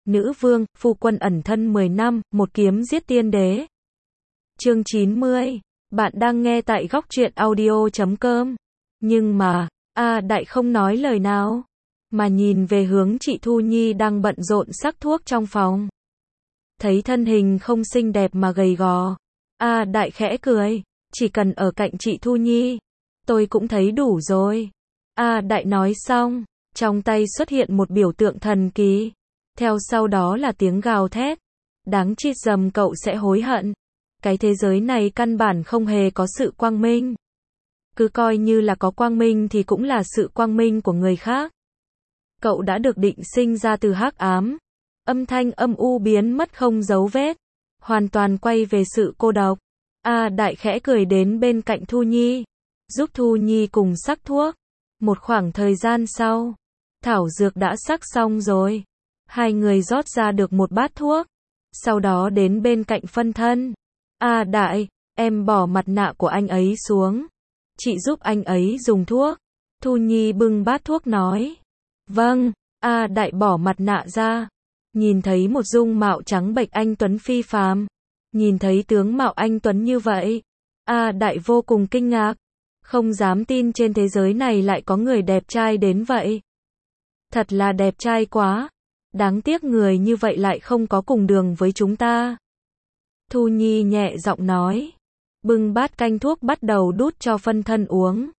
nữ vương, phu quân ẩn thân 10 năm, một kiếm giết tiên đế. Chương 90. Bạn đang nghe tại góc truyện audio.com. Nhưng mà, Đại không nói lời nào, mà nhìn về hướng chị Thu Nhi đang bận rộn sắc thuốc trong phòng. Thấy thân hình không xinh đẹp mà gầy gò, Đại khẽ cười, chỉ cần ở cạnh chị Thu Nhi, tôi cũng thấy đủ rồi. Đại nói xong, trong tay xuất hiện một biểu tượng thần kỳ, theo sau đó là tiếng gào thét. Đáng chết dầm, cậu sẽ hối hận. Cái thế giới này căn bản không hề có sự quang minh. Cứ coi như là có quang minh thì cũng là sự quang minh của người khác. Cậu đã được định sinh ra từ hắc ám. Âm thanh âm u biến mất không dấu vết, hoàn toàn quay về sự cô độc. Đại khẽ cười đến bên cạnh Thu Nhi, giúp Thu Nhi cùng sắc thuốc. Một khoảng thời gian sau, thảo dược đã sắc xong rồi. Hai người rót ra được một bát thuốc, sau đó đến bên cạnh phân thân. Đại, em bỏ mặt nạ của anh ấy xuống, chị giúp anh ấy dùng thuốc. Thu Nhi bưng bát thuốc nói. Vâng. Đại bỏ mặt nạ ra, nhìn thấy một dung mạo trắng bệch anh tuấn phi phàm. Nhìn thấy tướng mạo anh tuấn như vậy, Đại vô cùng kinh ngạc, không dám tin trên thế giới này lại có người đẹp trai đến vậy. Thật là đẹp trai quá, đáng tiếc người như vậy lại không có cùng đường với chúng ta. Thu Nhi nhẹ giọng nói, bưng bát canh thuốc bắt đầu đút cho phân thân uống.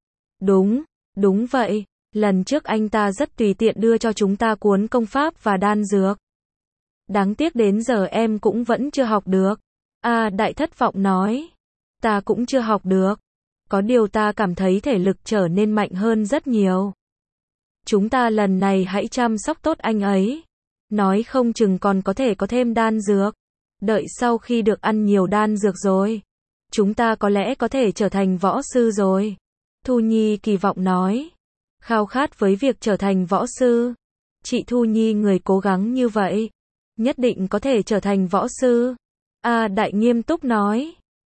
Đúng vậy, lần trước anh ta rất tùy tiện đưa cho chúng ta cuốn công pháp và đan dược. Đáng tiếc đến giờ em cũng vẫn chưa học được. Đại thất vọng nói, ta cũng chưa học được. Có điều ta cảm thấy thể lực trở nên mạnh hơn rất nhiều. Chúng ta lần này hãy chăm sóc tốt anh ấy. Nói không chừng còn có thể có thêm đan dược. Đợi sau khi được ăn nhiều đan dược rồi, chúng ta có lẽ có thể trở thành võ sư rồi. Thu Nhi kỳ vọng nói, khao khát với việc trở thành võ sư. Chị Thu Nhi người cố gắng như vậy, nhất định có thể trở thành võ sư. Đại nghiêm túc nói,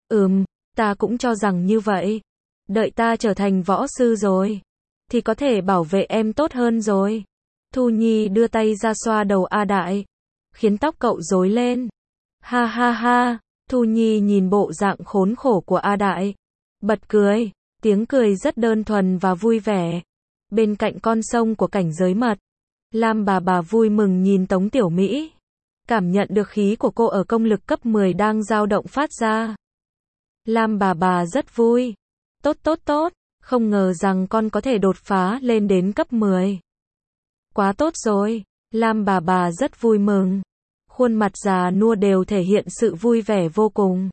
ta cũng cho rằng như vậy. Đợi ta trở thành võ sư rồi, thì có thể bảo vệ em tốt hơn rồi. Thu Nhi đưa tay ra xoa đầu Đại, khiến tóc cậu rối lên. Ha ha ha, Thu Nhi nhìn bộ dạng khốn khổ của Đại, bật cười, tiếng cười rất đơn thuần và vui vẻ. Bên cạnh con sông của cảnh giới mật, Lam bà vui mừng nhìn Tống Tiểu Mỹ, cảm nhận được khí của cô ở công lực cấp 10 đang dao động phát ra. Lam bà rất vui. Tốt, không ngờ rằng con có thể đột phá lên đến cấp 10. Quá tốt rồi, Lam bà rất vui mừng. Khuôn mặt già nua đều thể hiện sự vui vẻ vô cùng.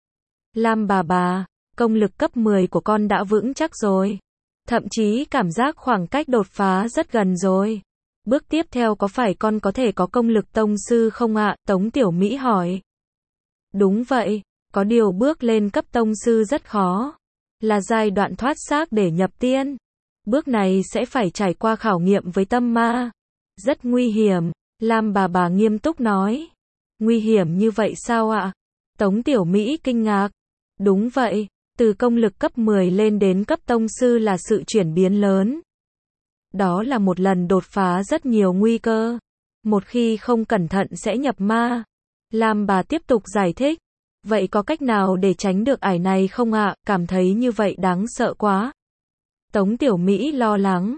Lam bà, công lực cấp 10 của con đã vững chắc rồi. Thậm chí cảm giác khoảng cách đột phá rất gần rồi. Bước tiếp theo có phải con có thể có công lực tông sư không ạ? Tống Tiểu Mỹ hỏi. Đúng vậy, có điều bước lên cấp tông sư rất khó. Là giai đoạn thoát xác để nhập tiên. Bước này sẽ phải trải qua khảo nghiệm với tâm ma. Rất nguy hiểm, Lam bà nghiêm túc nói. Nguy hiểm như vậy sao ạ? Tống Tiểu Mỹ kinh ngạc. Đúng vậy, từ công lực cấp 10 lên đến cấp tông sư là sự chuyển biến lớn. Đó là một lần đột phá rất nhiều nguy cơ. Một khi không cẩn thận sẽ nhập ma. Lam bà tiếp tục giải thích. Vậy có cách nào để tránh được ải này không ạ? Cảm thấy như vậy đáng sợ quá. Tống Tiểu Mỹ lo lắng.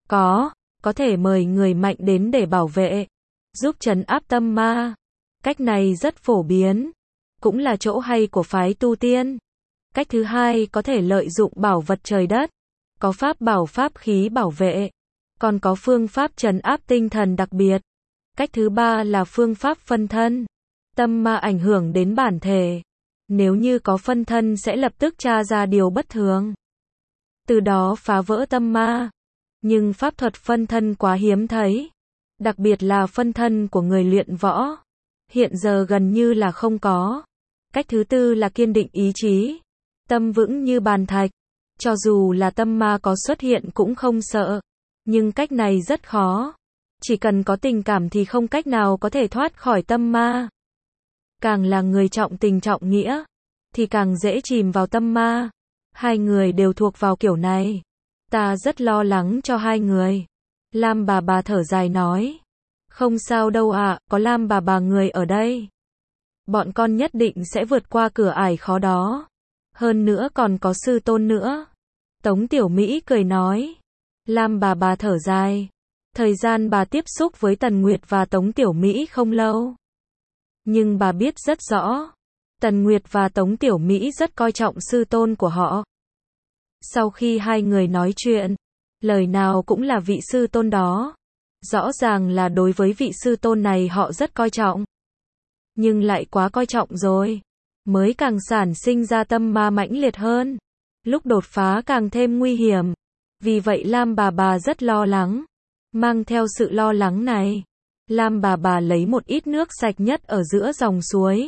Có thể mời người mạnh đến để bảo vệ, giúp trấn áp tâm ma. Cách này rất phổ biến, cũng là chỗ hay của phái tu tiên. Cách thứ hai có thể lợi dụng bảo vật trời đất, có pháp bảo pháp khí bảo vệ, còn có phương pháp trấn áp tinh thần đặc biệt. Cách thứ ba là phương pháp phân thân. Tâm ma ảnh hưởng đến bản thể. Nếu như có phân thân sẽ lập tức tra ra điều bất thường, từ đó phá vỡ tâm ma. Nhưng pháp thuật phân thân quá hiếm thấy, đặc biệt là phân thân của người luyện võ. Hiện giờ gần như là không có. Cách thứ tư là kiên định ý chí, tâm vững như bàn thạch. Cho dù là tâm ma có xuất hiện cũng không sợ. Nhưng cách này rất khó. Chỉ cần có tình cảm thì không cách nào có thể thoát khỏi tâm ma. Càng là người trọng tình trọng nghĩa, thì càng dễ chìm vào tâm ma. Hai người đều thuộc vào kiểu này. Ta rất lo lắng cho hai người. Lam bà thở dài nói. Không sao đâu ạ, có Lam bà người ở đây. Bọn con nhất định sẽ vượt qua cửa ải khó đó. Hơn nữa còn có sư tôn nữa. Tống Tiểu Mỹ cười nói. Lam bà thở dài. Thời gian bà tiếp xúc với Tần Nguyệt và Tống Tiểu Mỹ không lâu. Nhưng bà biết rất rõ. Tần Nguyệt và Tống Tiểu Mỹ rất coi trọng sư tôn của họ. Sau khi hai người nói chuyện, lời nào cũng là vị sư tôn đó. Rõ ràng là đối với vị sư tôn này họ rất coi trọng. Nhưng lại quá coi trọng rồi. Mới càng sản sinh ra tâm ma mãnh liệt hơn. Lúc đột phá càng thêm nguy hiểm. Vì vậy Lam bà rất lo lắng. Mang theo sự lo lắng này, Lam bà lấy một ít nước sạch nhất ở giữa dòng suối.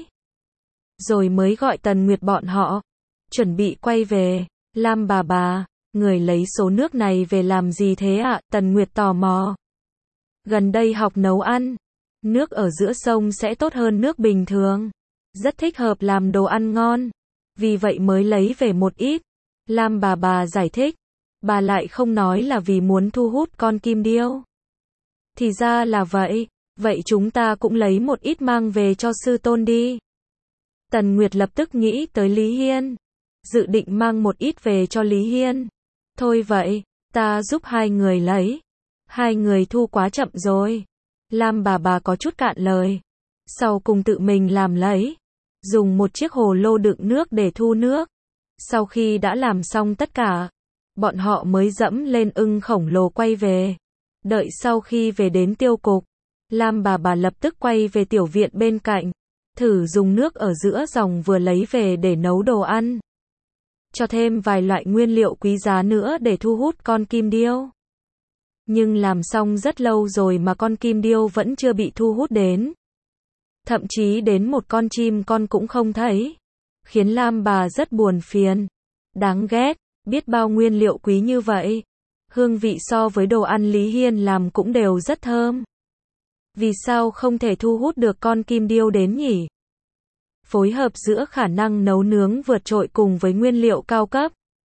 Rồi mới gọi Tần Nguyệt bọn họ. Chuẩn bị quay về. Lam bà, người lấy số nước này về làm gì thế ạ? Tần Nguyệt tò mò. Gần đây học nấu ăn. Nước ở giữa sông sẽ tốt hơn nước bình thường. Rất thích hợp làm đồ ăn ngon. Vì vậy mới lấy về một ít. Lam bà giải thích. Bà lại không nói là vì muốn thu hút con kim điêu. Thì ra là vậy. Vậy chúng ta cũng lấy một ít mang về cho sư tôn đi. Tần Nguyệt lập tức nghĩ tới Lý Hiên. Dự định mang một ít về cho Lý Hiên. Thôi vậy, ta giúp hai người lấy. Hai người thu quá chậm rồi. Lam bà có chút cạn lời. Sau cùng tự mình làm lấy. Dùng một chiếc hồ lô đựng nước để thu nước. Sau khi đã làm xong tất cả, bọn họ mới dẫm lên ưng khổng lồ quay về. Đợi sau khi về đến tiêu cục, Lam bà lập tức quay về tiểu viện bên cạnh. Thử dùng nước ở giữa dòng vừa lấy về để nấu đồ ăn. Cho thêm vài loại nguyên liệu quý giá nữa để thu hút con kim điêu. Nhưng làm xong rất lâu rồi mà con kim điêu vẫn chưa bị thu hút đến. Thậm chí đến một con chim con cũng không thấy. Khiến Lam bà rất buồn phiền. Đáng ghét, biết bao nguyên liệu quý như vậy. Hương vị so với đồ ăn Lý Hiên làm cũng đều rất thơm. Vì sao không thể thu hút được con kim điêu đến nhỉ? Phối hợp giữa khả năng nấu nướng vượt trội cùng với nguyên liệu cao cấp.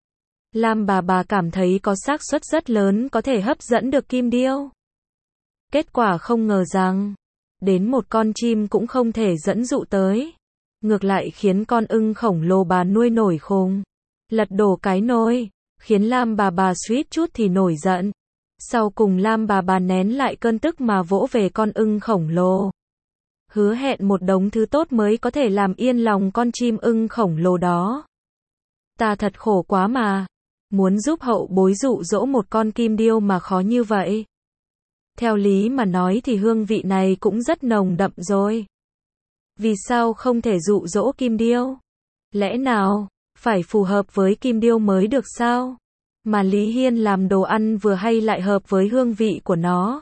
Lam bà cảm thấy có xác suất rất lớn có thể hấp dẫn được kim điêu. Kết quả không ngờ rằng, đến một con chim cũng không thể dẫn dụ tới. Ngược lại khiến con ưng khổng lồ bà nuôi nổi khùng. Lật đổ cái nồi, khiến Lam bà suýt chút thì nổi giận. Sau cùng Lam bà nén lại cơn tức mà vỗ về con ưng khổng lồ. Hứa hẹn một đống thứ tốt mới có thể làm yên lòng con chim ưng khổng lồ đó. Ta thật khổ quá mà. Muốn giúp hậu bối dụ dỗ một con kim điêu mà khó như vậy. Theo lý mà nói thì hương vị này cũng rất nồng đậm rồi. Vì sao không thể dụ dỗ kim điêu? Lẽ nào, phải phù hợp với kim điêu mới được sao? Mà Lý Hiên làm đồ ăn vừa hay lại hợp với hương vị của nó.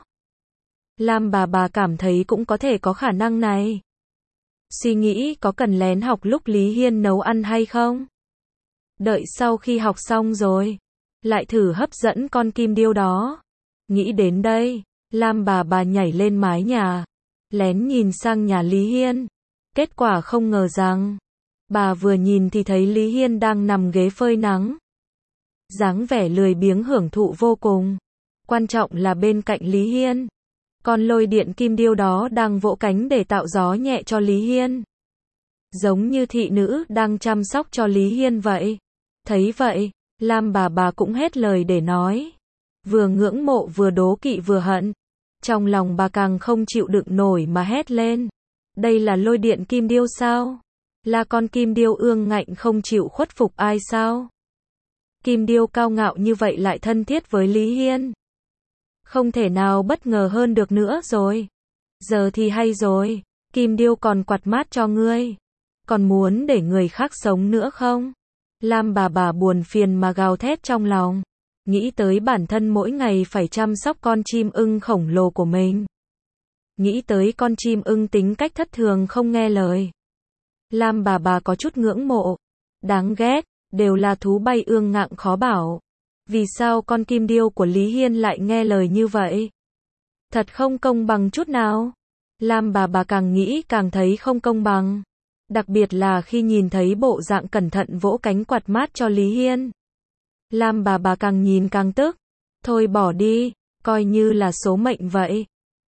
Lam bà cảm thấy cũng có thể có khả năng này. Suy nghĩ có cần lén học lúc Lý Hiên nấu ăn hay không? Đợi sau khi học xong rồi, lại thử hấp dẫn con kim điêu đó. Nghĩ đến đây, Lam bà nhảy lên mái nhà, lén nhìn sang nhà Lý Hiên. Kết quả không ngờ rằng, bà vừa nhìn thì thấy Lý Hiên đang nằm ghế phơi nắng. Dáng vẻ lười biếng hưởng thụ vô cùng. Quan trọng là bên cạnh Lý Hiên, con lôi điện kim điêu đó đang vỗ cánh để tạo gió nhẹ cho Lý Hiên. Giống như thị nữ đang chăm sóc cho Lý Hiên vậy. Thấy vậy, Lam bà cũng hết lời để nói. Vừa ngưỡng mộ vừa đố kỵ vừa hận. Trong lòng bà càng không chịu đựng nổi mà hét lên. Đây là lôi điện kim điêu sao? Là con kim điêu ương ngạnh không chịu khuất phục ai sao? Kim điêu cao ngạo như vậy lại thân thiết với Lý Hiên. Không thể nào bất ngờ hơn được nữa rồi. Giờ thì hay rồi, kim điêu còn quạt mát cho ngươi. Còn muốn để người khác sống nữa không? Lam bà buồn phiền mà gào thét trong lòng. Nghĩ tới bản thân mỗi ngày phải chăm sóc con chim ưng khổng lồ của mình. Nghĩ tới con chim ưng tính cách thất thường không nghe lời. Lam bà có chút ngưỡng mộ. Đáng ghét, đều là thú bay ương ngạnh khó bảo. Vì sao con kim điêu của Lý Hiên lại nghe lời như vậy? Thật không công bằng chút nào. Lam bà càng nghĩ càng thấy không công bằng. Đặc biệt là khi nhìn thấy bộ dạng cẩn thận vỗ cánh quạt mát cho Lý Hiên. Lam bà càng nhìn càng tức. Thôi bỏ đi, coi như là số mệnh vậy.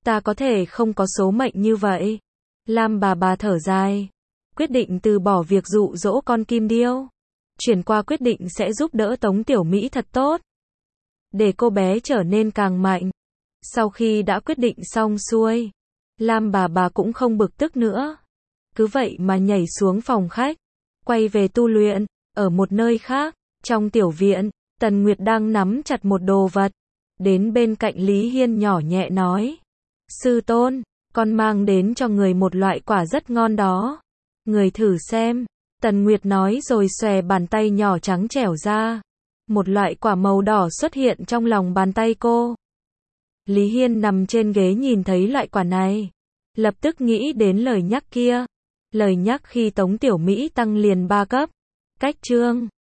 Ta có thể không có số mệnh như vậy. Lam bà thở dài. Quyết định từ bỏ việc dụ dỗ con kim điêu. Chuyển qua quyết định sẽ giúp đỡ Tống Tiểu Mỹ thật tốt. Để cô bé trở nên càng mạnh. Sau khi đã quyết định xong xuôi, Lam bà cũng không bực tức nữa. Cứ vậy mà nhảy xuống phòng khách, quay về tu luyện. Ở một nơi khác, trong tiểu viện, Tần Nguyệt đang nắm chặt một đồ vật. Đến bên cạnh Lý Hiên nhỏ nhẹ nói. Sư tôn, con mang đến cho người một loại quả rất ngon đó. Người thử xem. Tần Nguyệt nói rồi xòe bàn tay nhỏ trắng trẻo ra. Một loại quả màu đỏ xuất hiện trong lòng bàn tay cô. Lý Hiên nằm trên ghế nhìn thấy loại quả này. Lập tức nghĩ đến lời nhắc kia. Lời nhắc khi Tống Tiểu Mỹ tăng liền 3 cấp. Cách chương